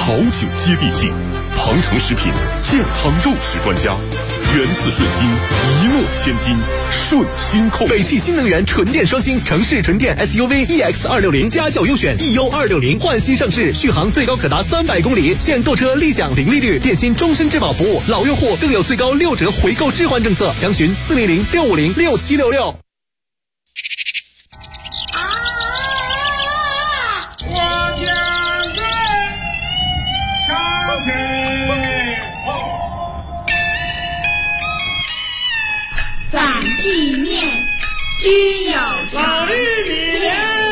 好酒接地气，庞城食品健康肉食专家，源自顺心，一诺千金，顺心控。 北汽新能源纯电双星城市纯电 SUV EX260家轿优选 EU260焕新上市，续航最高可达300公里，现购车立享零利率，电信终身质保服务，老用户更有最高6折回购置换政策，详询400-650-6766。 反地面均有老玉米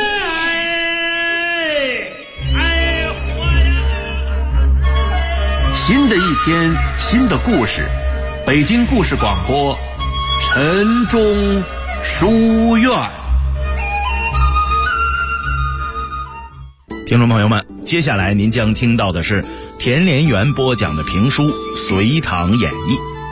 新的一天，新的故事，北京故事广播，晨钟书院。听众朋友们，接下来您将听到的是田连元播讲的评书《隋唐演义》。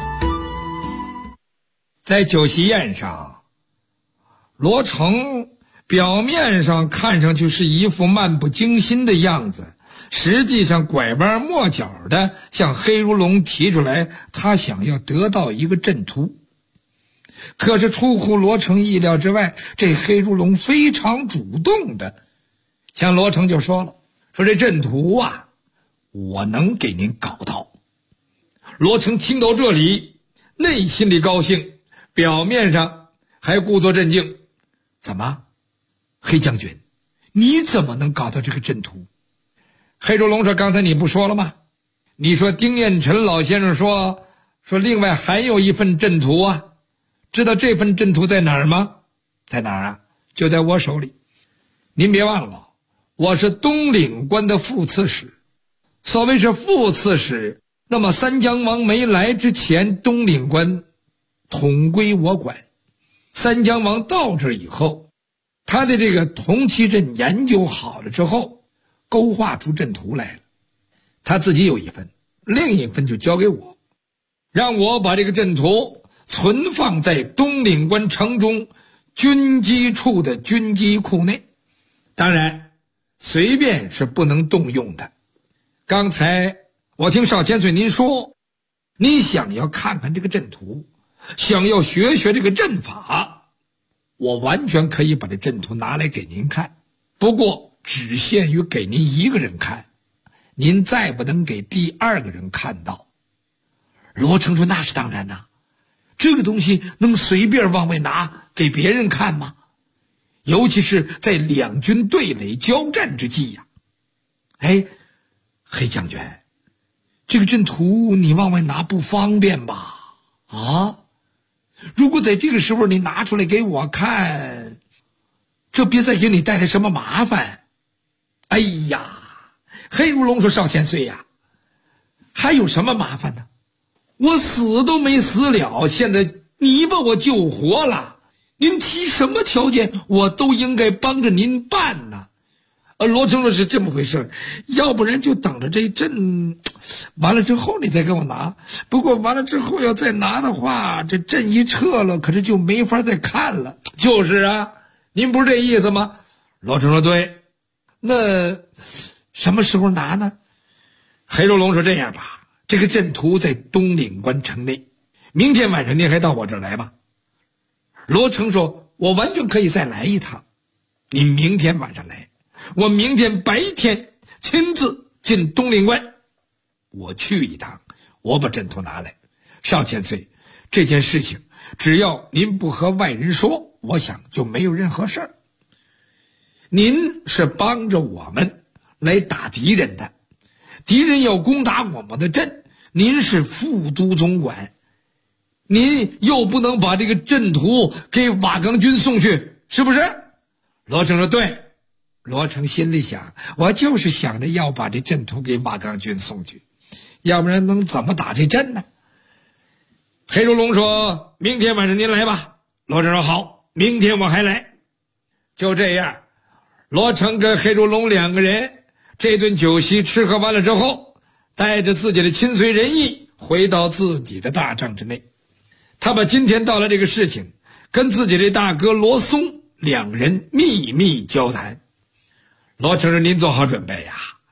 在酒席宴上，罗成表面上看上去是一副漫不经心的样子，实际上拐弯抹角的向黑如龙提出来他想要得到一个阵图。可是出乎罗成意料之外，这黑如龙非常主动的向罗成就说了，说这阵图啊，我能给您搞到。罗成听到这里，内心里高兴，表面上还故作镇静。怎么，黑将军，你怎么能搞到这个阵图？黑如龙说，刚才你不说了吗？你说丁彦臣老先生说另外还有一份阵图啊，知道这份阵图在哪儿吗？在哪儿啊？就在我手里。您别忘了，我是东岭关的副刺史。所谓是副刺史，那么三江王没来之前，东岭关统归我管。三江王到这以后，他的这个铜旗阵研究好了之后，勾画出阵图来了。他自己有一份，另一份就交给我，让我把这个阵图存放在东岭关城中军机处的军机库内。当然，随便是不能动用的。刚才我听邵千岁您说，你想要看看这个阵图，想要学学这个阵法，我完全可以把这阵图拿来给您看，不过只限于给您一个人看，您再不能给第二个人看到。罗成说，那是当然呐，这个东西能随便往外拿给别人看吗？尤其是在两军对垒交战之际呀。哎，黑将军，这个阵图你往外拿不方便吧？啊？如果在这个时候你拿出来给我看，这别再给你带来什么麻烦。哎呀，黑如龙说，邵千岁呀，还有什么麻烦呢？我死都没死了，现在你把我救活了，您提什么条件我都应该帮着您办呢。罗成说，是这么回事，要不然就等着这阵完了之后你再给我拿，不过完了之后要再拿的话，这阵一撤了，可是就没法再看了。就是啊，您不是这意思吗？罗成说，对。那什么时候拿呢？黑如龙说，这样吧，这个阵图在东岭关城内，明天晚上您还到我这儿来吧。罗成说，我完全可以再来一趟，您明天晚上来，我明天白天亲自进东岭关，我去一趟，我把阵图拿来。邵千岁，这件事情只要您不和外人说，我想就没有任何事儿。您是帮着我们来打敌人的，敌人要攻打我们的阵，您是副都总管，您又不能把这个阵图给瓦岗军送去，是不是？罗成说，对。罗成心里想，我就是想着要把这阵图给瓦岗军送去，要不然能怎么打这阵呢？黑如龙说，明天晚上您来吧。罗成说，好，明天我还来。就这样，罗成跟黑如龙两个人这顿酒席吃喝完了之后，带着自己的亲随人义回到自己的大帐之内。他把今天到了这个事情跟自己的大哥罗松两人秘密交谈。罗成说，您做好准备呀，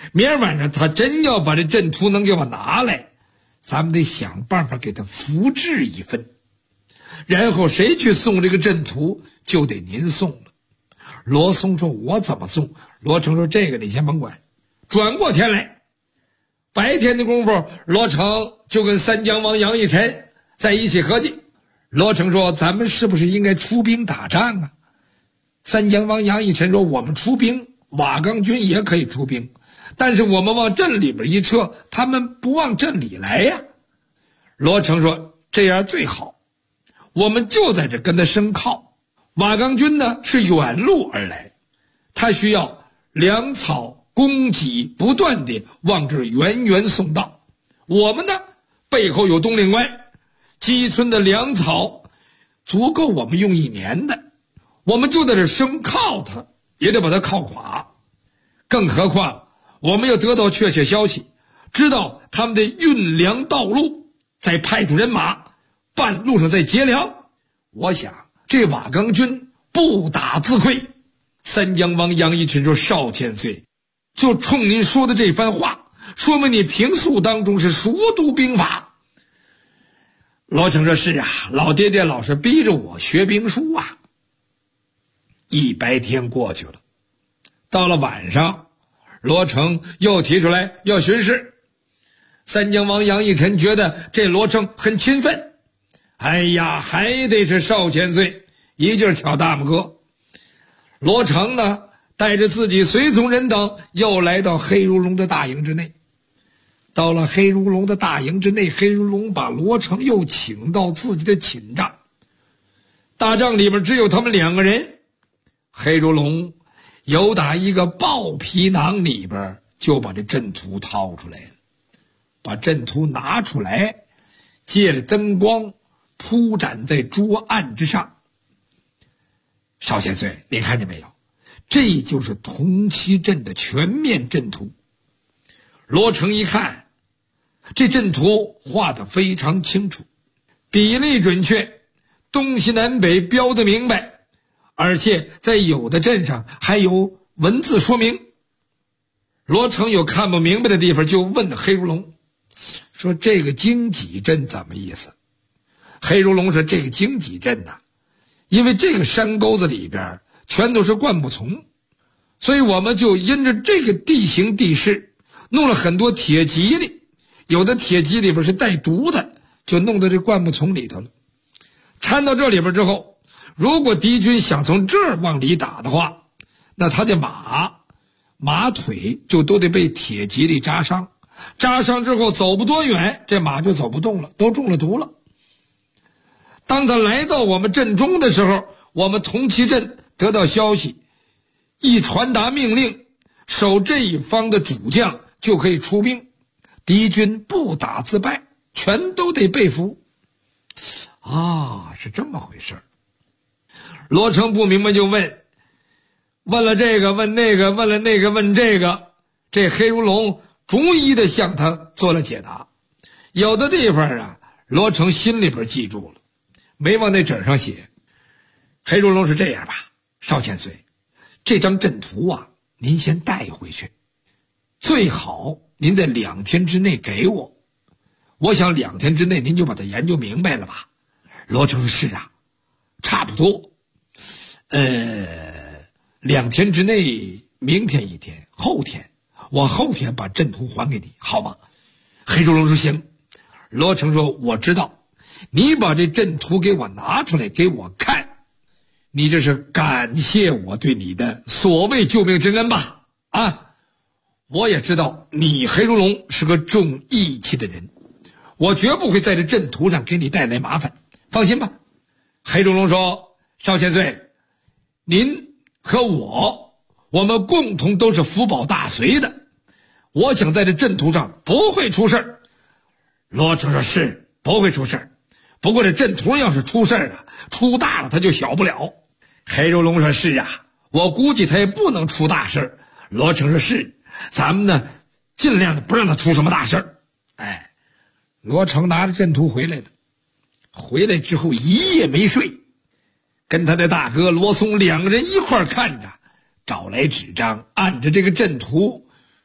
明儿晚上他真要把这阵图能给我拿来，咱们得想办法给他复制一份，然后谁去送这个阵图就得您送了。罗松说我怎么送？罗成说这个你先甭管，转过天来，白天的功夫，罗成就跟三江王杨义臣在一起合计。罗成说咱们是不是应该出兵打仗啊？三江王杨义臣说我们出兵，瓦岗军也可以出兵，但是我们往镇里边一撤，他们不往镇里来呀。罗成说这样最好，我们就在这跟他生靠。瓦岗军呢是远路而来，他需要粮草供给不断地往这源源送到。我们呢背后有东岭关，积存的粮草足够我们用1年的，我们就在这生靠他，也得把他靠垮。更何况我们要得到确切消息，知道他们的运粮道路，再派出人马半路上再劫粮。我想这瓦岗军不打自溃。三江王杨义臣说少千岁，就冲您说的这番话，说明你平素当中是熟读兵法。罗成说是啊，老爹爹老是逼着我学兵书啊。一白天过去了，到了晚上，罗成又提出来要巡视。三江王杨义臣觉得这罗成很勤奋，哎呀，还得是少千岁，一劲儿挑大拇哥。罗成呢带着自己随从人等又来到黑如龙的大营之内。到了黑如龙的大营之内，黑如龙把罗成又请到自己的寝帐。大帐里边只有他们2个人。黑如龙由打一个豹皮囊里边就把这阵图掏出来了，把阵图拿出来，借着灯光铺展在桌案之上。少千岁，你看见没有？这就是铜旗阵的全面阵图。罗成一看，这阵图画得非常清楚，比例准确，东西南北标得明白，而且在有的阵上还有文字说明。罗成有看不明白的地方，就问黑如龙说这个荆棘阵怎么意思？黑如龙说这个荆棘阵呐，因为这个山沟子里边全都是灌木丛，所以我们就因着这个地形地势弄了很多铁蒺藜，有的铁蒺里边是带毒的，就弄到这灌木丛里头了。掺到这里边之后，如果敌军想从这儿往里打的话，那他的马腿就都得被铁蒺藜扎伤，扎伤之后走不多远，这马就走不动了，都中了毒了。当他来到我们阵中的时候，我们铜旗阵得到消息，一传达命令，守这一方的主将就可以出兵，敌军不打自败，全都得被俘。啊，是这么回事。罗成不明白就问了这个，问那个，问了那个，问这个，这黑如龙逐一的向他做了解答。有的地方啊，罗成心里边记住了，没往那纸上写。黑如龙是这样吧，少千岁，这张阵图啊，您先带回去，最好您在2天之内给我。我想2天之内您就把它研究明白了吧？罗成说是啊，差不多。2天之内，明天1天，后天，我后天把阵图还给你，好吗？黑如龙说行。罗成说我知道，你把这阵图给我拿出来给我看，你这是感谢我对你的所谓救命之恩吧？啊，我也知道你黑如龙是个重义气的人，我绝不会在这阵图上给你带来麻烦，放心吧。黑如龙说少千岁，您和我们共同都是福保大隋的，我想在这阵图上不会出事。罗成说是不会出事，不过这阵图要是出事啊，出大了他就小不了。黑如龙说是啊，我估计他也不能出大事。罗成说是，咱们呢尽量的不让他出什么大事。罗成拿着阵图回来了，回来之后一夜没睡，跟他的大哥罗松2个人一块看着，找来纸张，按着这个阵图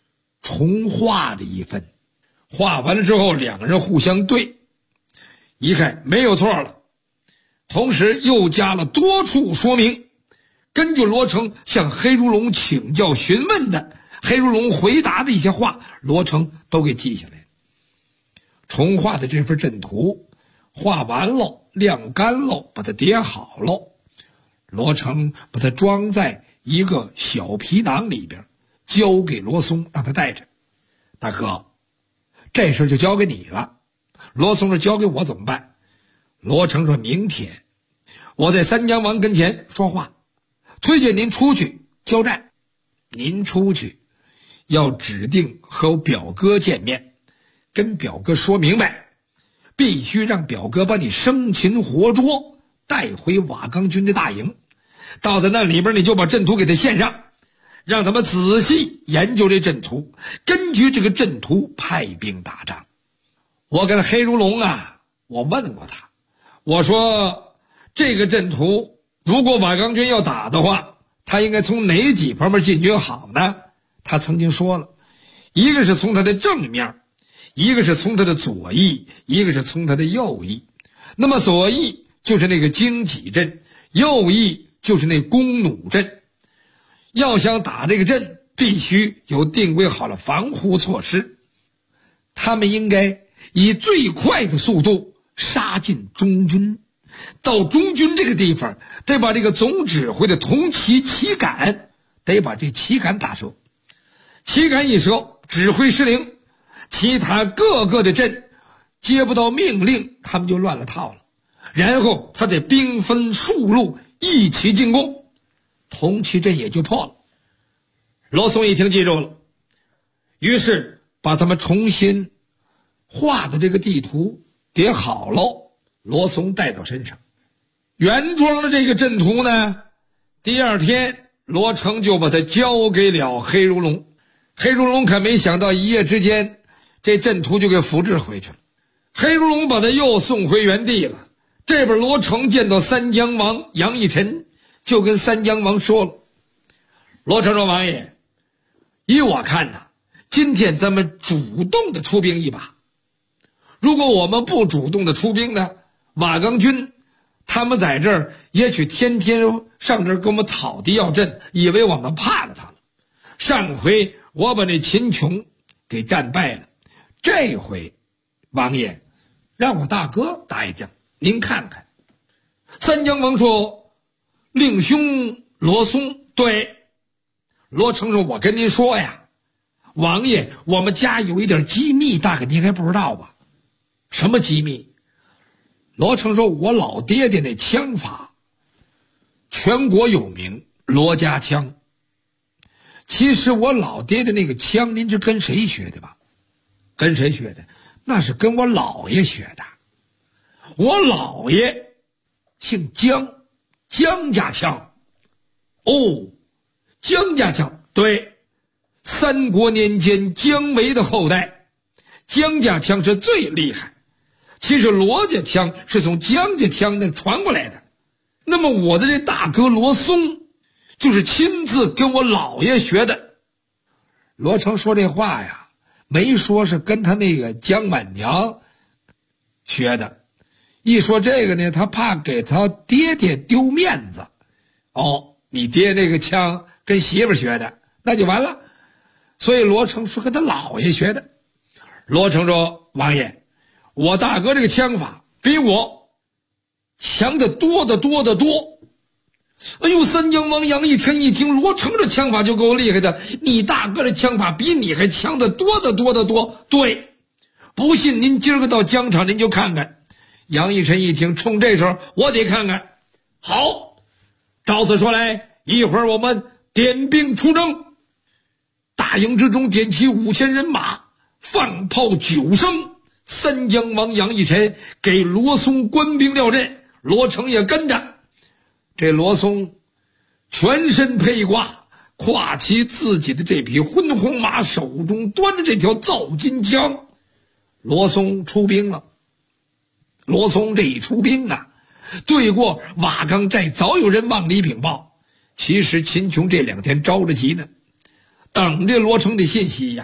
重画了一份。画完了之后，两个人互相对，一看没有错了，同时又加了多处说明。根据罗成向黑如龙请教询问的，黑如龙回答的一些话，罗成都给记下来。重画的这份阵图画完了，晾干了，把它叠好了，罗成把它装在一个小皮囊里边，交给罗松让他带着。大哥，这事就交给你了。罗松说交给我怎么办？罗成说明天我在三江王跟前说话，推荐您出去交战。您出去要指定和我表哥见面，跟表哥说明白，必须让表哥把你生擒活捉带回瓦岗军的大营。到在那里边你就把阵图给他献上，让他们仔细研究这阵图，根据这个阵图派兵打仗。我跟黑如龙啊，我问过他，我说这个阵图如果瓦岗军要打的话，他应该从哪几方面进军好呢？他曾经说了，一个是从他的正面，一个是从他的左翼，一个是从他的右翼。那么左翼就是那个荆棘阵，右翼就是那弓弩阵。要想打这个阵，必须有定规好了防护措施。他们应该以最快的速度杀进中军，到中军这个地方，得把这个总指挥的铜旗旗杆，得把这旗杆打折。旗杆一折，指挥失灵，其他各个的阵接不到命令，他们就乱了套了。然后他得兵分数路一起进攻，铜旗阵也就破了。罗松一听记住了，于是把他们重新画的这个地图叠好了，罗松带到身上。原装的这个阵图呢，第二天罗成就把它交给了黑如龙。黑如龙可没想到一夜之间这阵图就给复制回去了。黑如龙把他又送回原地了。这边罗成见到三江王杨义臣，就跟三江王说了，罗成说王爷，依我看呐，今天咱们主动的出兵一把。如果我们不主动的出兵呢，瓦岗军他们在这儿也许天天上这儿跟我们讨敌要阵，以为我们怕了他了。上回我把那秦琼给战败了，这回王爷让我大哥打一仗，您看看。三江王说，令兄罗松。对，罗成说，我跟您说呀，王爷，我们家有一点机密，大概您还不知道吧？什么机密？罗成说，我老爹爹那枪法全国有名，罗家枪。其实我老爹的那个枪，您是跟谁学的吧？跟谁学的？那是跟我姥爷学的。我姥爷姓姜，姜家枪。哦，姜家枪，对，三国年间姜维的后代，姜家枪是最厉害。其实罗家枪是从姜家枪那传过来的。那么我的这大哥罗松就是亲自跟我姥爷学的。罗成说这话呀，没说是跟他那个姜满娘学的。一说这个呢，他怕给他爹爹丢面子。哦，你爹那个枪跟媳妇学的，那就完了。所以罗成说跟他姥爷学的。罗成说，王爷，我大哥这个枪法比我强得多得多得多。哎呦，三江王杨义臣一听罗成这枪法就够厉害的，你大哥的枪法比你还强得多得多得多。对，不信您今儿个到疆场您就看看。杨义臣一听，冲这时候我得看看。好，照此说来，一会儿我们点兵出征。大营之中点起5000人马，放炮9声，三江王杨义臣给罗松官兵料阵，罗成也跟着。这罗松全身披挂，挎起自己的这匹昏红马，手中端着这条造金枪。罗松出兵了。罗松这一出兵啊，对过瓦岗寨早有人往里禀报，其实秦琼这2天着了急呢，等着罗成的信息呀。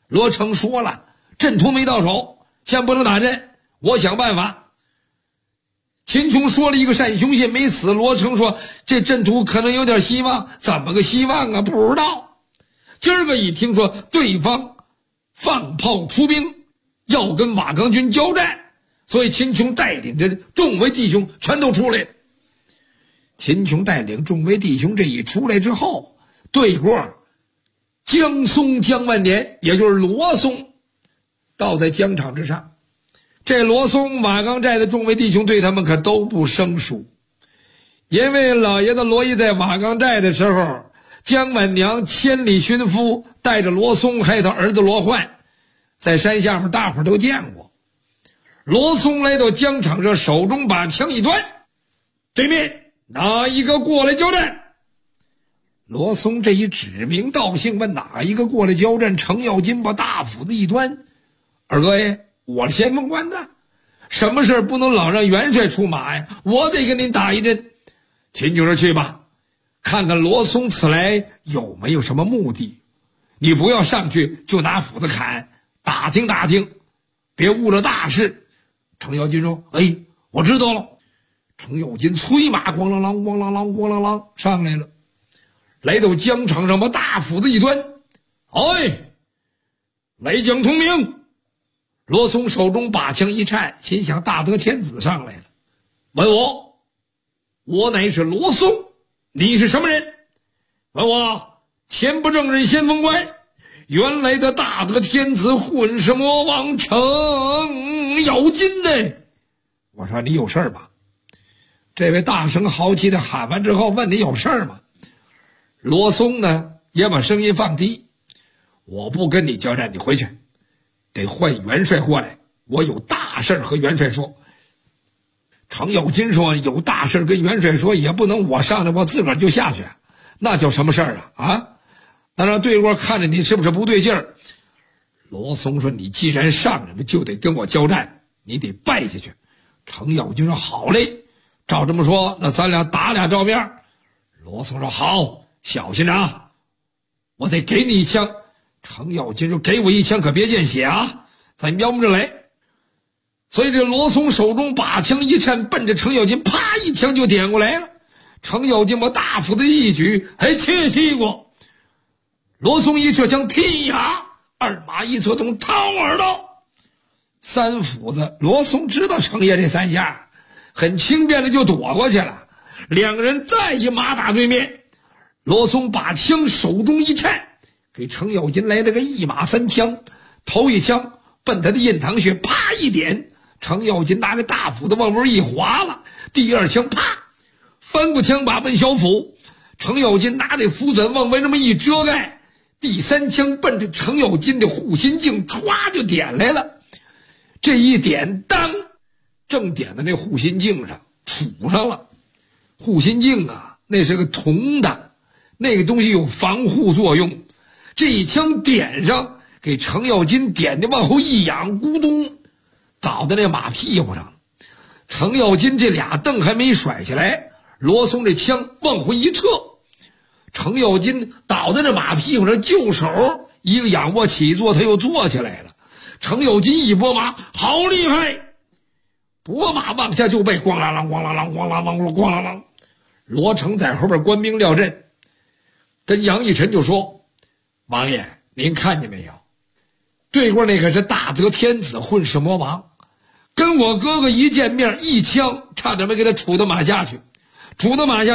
罗成说了，阵图没到手，先不能打阵，我想办法。秦琼说了一个单雄信没死，罗成说这阵图可能有点希望，怎么个希望啊？不知道。今儿个一听说对方放炮出兵，要跟瓦岗军交战，所以秦琼带领着众位弟兄全都出来了。秦琼带领众位弟兄这一出来之后，对过江松江万年，也就是罗松，倒在疆场之上。这罗松瓦岗寨的众位弟兄对他们可都不生疏，因为老爷子罗毅在瓦岗寨的时候，江晚娘千里寻夫带着罗松还有他儿子罗焕，在山下面大伙都见过。罗松来到疆场上，手中把枪一端，对面哪一个过来交战？罗松这一指名道姓问哪一个过来交战，程咬金把大斧子一端，二哥爷，我是先锋官的，什么事不能老让元帅出马呀，我得跟您打一阵。秦琼说去吧，看看罗松此来有没有什么目的，你不要上去就拿斧子砍，打听打听，别误了大事。程咬金说哎，我知道了。程咬金催马咣啷啷咣啷啷咣啷啷上来了，来到疆场上把大斧子一端，哎，来将通明。罗松手中把枪一颤，心想大德天子上来了，问我乃是罗松，你是什么人？问我前不正任先锋官，原来的大德天子混世魔王程咬金呢。我说你有事儿吧？这位大声豪气的喊完之后问你有事儿吗？罗松呢也把声音放低，我不跟你交战，你回去，得换元帅过来，我有大事和元帅说。程咬金说有大事跟元帅说，也不能我上来我自个儿就下去，那叫什么事儿啊？那让对过看着你是不是不对劲儿？罗松说你既然上来了就得跟我交战，你得败下去。程咬金说好嘞，照这么说那咱俩打俩照面。罗松说好，小心啊，我得给你一枪。程咬金说给我一枪可别见血啊，咱瞄着来。所以这罗松手中把枪一颤，奔着程咬金啪一枪就点过来了。程咬金把大斧子一举，还切西瓜。罗松一射枪踢呀，二马一错动掏耳朵，三斧子。罗松知道程爷这三下很轻便的就躲过去了，两个人再一马打对面。罗松把枪手中一颤，给程咬金来了个一马三枪。头一枪奔他的印堂穴啪一点，程咬金拿着大斧子往边一划了。第二枪啪翻过枪把奔小腹，程咬金拿这斧子往外这么一遮盖。第三枪奔着程咬金的护心镜歘就点来了，这一点当正点在那护心镜上杵上了。护心镜啊那是个铜的，那个东西有防护作用，这一枪点上给程咬金点的往后一仰，咕咚倒在那马屁股上了。程咬金这俩蹬还没甩下来，罗松这枪往回一撤，程咬金倒在那马屁股上，就手一个仰卧起坐，他又坐起来了。程咬金一拨马，好厉害，拨马往下就被咣啷啷咣啷啷咣啷啷咣啷啷。罗成在后边官兵撂阵，跟杨义臣就说，王爷您看见没有，对过那个是大德天子混世魔王，跟我哥哥一见面一枪差点没给他杵到马下去，杵到马下